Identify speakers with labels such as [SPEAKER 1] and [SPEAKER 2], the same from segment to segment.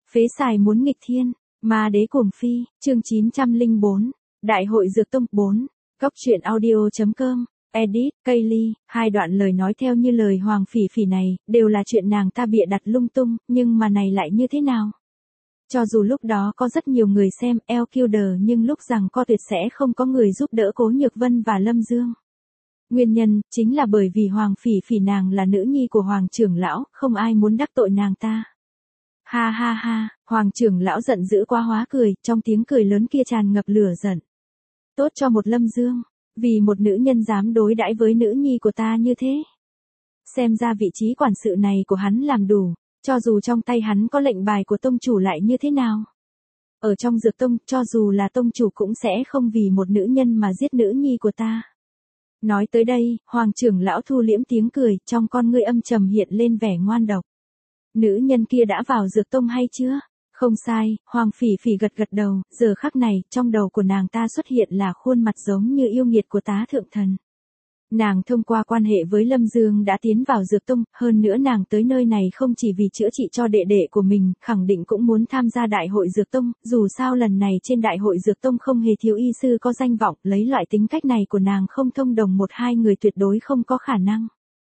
[SPEAKER 1] Phế xài muốn nghịch thiên, ma đế cuồng phi, chương 904, Đại hội Dược Tông 4, Cốc truyện audio.com, edit, Kaylee, hai đoạn lời nói theo như lời Hoàng Phỉ Phỉ này, đều là chuyện nàng ta bịa đặt lung tung, nhưng mà này lại như thế nào? Cho dù lúc đó có rất nhiều người xem Elkilder nhưng lúc rằng co tuyệt sẽ không có người giúp đỡ Cố Nhược Vân và Lâm Dương. Nguyên nhân, chính là bởi vì Hoàng Phỉ Phỉ nàng là nữ nhi của Hoàng trưởng lão, không ai muốn đắc tội nàng ta. Ha ha ha, Hoàng trưởng lão giận dữ quá hóa cười, trong tiếng cười lớn kia tràn ngập lửa giận. Tốt cho một Lâm Dương, vì một nữ nhân dám đối đãi với nữ nhi của ta như thế. Xem ra vị trí quản sự này của hắn làm đủ, cho dù trong tay hắn có lệnh bài của tông chủ lại như thế nào. Ở trong Dược Tông, cho dù là tông chủ cũng sẽ không vì một nữ nhân mà giết nữ nhi của ta. Nói tới đây, Hoàng trưởng lão thu liễm tiếng cười, trong con ngươi âm trầm hiện lên vẻ ngoan độc. Nữ nhân kia đã vào Dược Tông hay chưa? Không sai, Hoàng Phỉ Phỉ gật gật đầu, giờ khắc này, trong đầu của nàng ta xuất hiện là khuôn mặt giống như yêu nghiệt của tá thượng thần. Nàng thông qua quan hệ với Lâm Dương đã tiến vào Dược Tông, hơn nữa nàng tới nơi này không chỉ vì chữa trị cho đệ đệ của mình, khẳng định cũng muốn tham gia Đại hội Dược Tông, dù sao lần này trên Đại hội Dược Tông không hề thiếu y sư có danh vọng, lấy loại tính cách này của nàng không thông đồng một hai người tuyệt đối không có khả năng.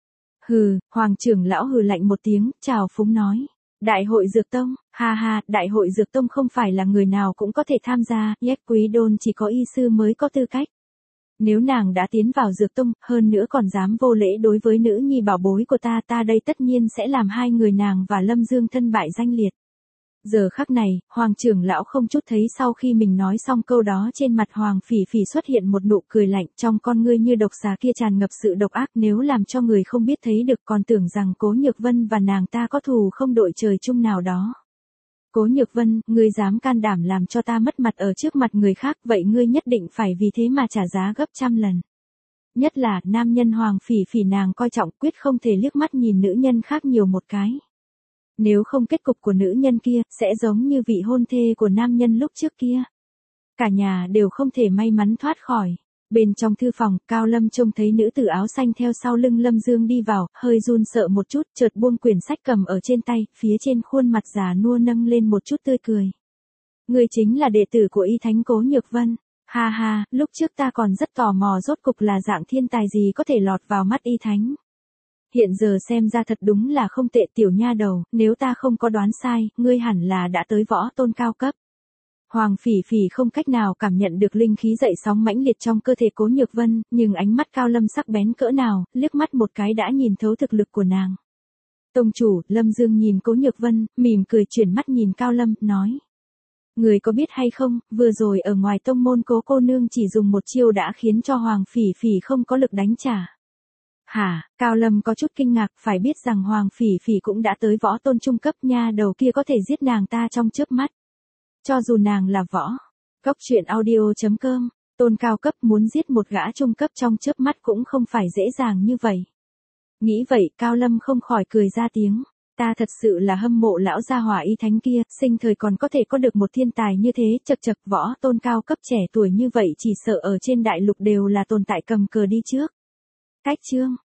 [SPEAKER 1] Hừ, Hoàng trưởng lão hừ lạnh một tiếng, chào phúng nói. Đại hội Dược Tông, ha ha, Đại hội Dược Tông không phải là người nào cũng có thể tham gia, Yết Quý Đôn chỉ có y sư mới có tư cách. Nếu nàng đã tiến vào Dược Tông, hơn nữa còn dám vô lễ đối với nữ nhi bảo bối của ta, ta đây tất nhiên sẽ làm hai người nàng và Lâm Dương thân bại danh liệt. Giờ khắc này, Hoàng trưởng lão không chút thấy sau khi mình nói xong câu đó trên mặt Hoàng Phỉ Phỉ xuất hiện một nụ cười lạnh, trong con ngươi như độc xà kia tràn ngập sự độc ác, nếu làm cho người không biết thấy được còn tưởng rằng Cố Nhược Vân và nàng ta có thù không đội trời chung nào đó. Cố Nhược Vân, ngươi dám can đảm làm cho ta mất mặt ở trước mặt người khác, vậy ngươi nhất định phải vì thế mà trả giá gấp trăm lần. Nhất là, nam nhân Hoàng Phỉ Phỉ nàng coi trọng quyết không thể liếc mắt nhìn nữ nhân khác nhiều một cái. Nếu không kết cục của nữ nhân kia, sẽ giống như vị hôn thê của nam nhân lúc trước kia. Cả nhà đều không thể may mắn thoát khỏi. Bên trong thư phòng, Cao Lâm trông thấy nữ tử áo xanh theo sau lưng Lâm Dương đi vào, hơi run sợ một chút, chợt buông quyển sách cầm ở trên tay, phía trên khuôn mặt già nua nâng lên một chút tươi cười. Người chính là đệ tử của Y Thánh Cố Nhược Vân. Ha ha, lúc trước ta còn rất tò mò rốt cục là dạng thiên tài gì có thể lọt vào mắt Y Thánh. Hiện giờ xem ra thật đúng là không tệ tiểu nha đầu, nếu ta không có đoán sai, ngươi hẳn là đã tới võ tôn cao cấp. Hoàng Phỉ Phỉ không cách nào cảm nhận được linh khí dậy sóng mãnh liệt trong cơ thể Cố Nhược Vân, nhưng ánh mắt Cao Lâm sắc bén cỡ nào, liếc mắt một cái đã nhìn thấu thực lực của nàng. Tông chủ, Lâm Dương nhìn Cố Nhược Vân, mỉm cười chuyển mắt nhìn Cao Lâm, nói. Người có biết hay không, vừa rồi ở ngoài tông môn Cố cô nương chỉ dùng một chiêu đã khiến cho Hoàng Phỉ Phỉ không có lực đánh trả. Hả, Cao Lâm có chút kinh ngạc, phải biết rằng Hoàng Phỉ Phỉ cũng đã tới võ tôn trung cấp, nha đầu kia có thể giết nàng ta trong chớp mắt. Cho dù nàng là võ. Cốc truyện audio.com, tôn cao cấp muốn giết một gã trung cấp trong chớp mắt cũng không phải dễ dàng như vậy. Nghĩ vậy, Cao Lâm không khỏi cười ra tiếng. Ta thật sự là hâm mộ lão gia hỏa Y Thánh kia, sinh thời còn có thể có được một thiên tài như thế, chật chật võ tôn cao cấp trẻ tuổi như vậy chỉ sợ ở trên đại lục đều là tồn tại cầm cờ đi trước. Cách chương.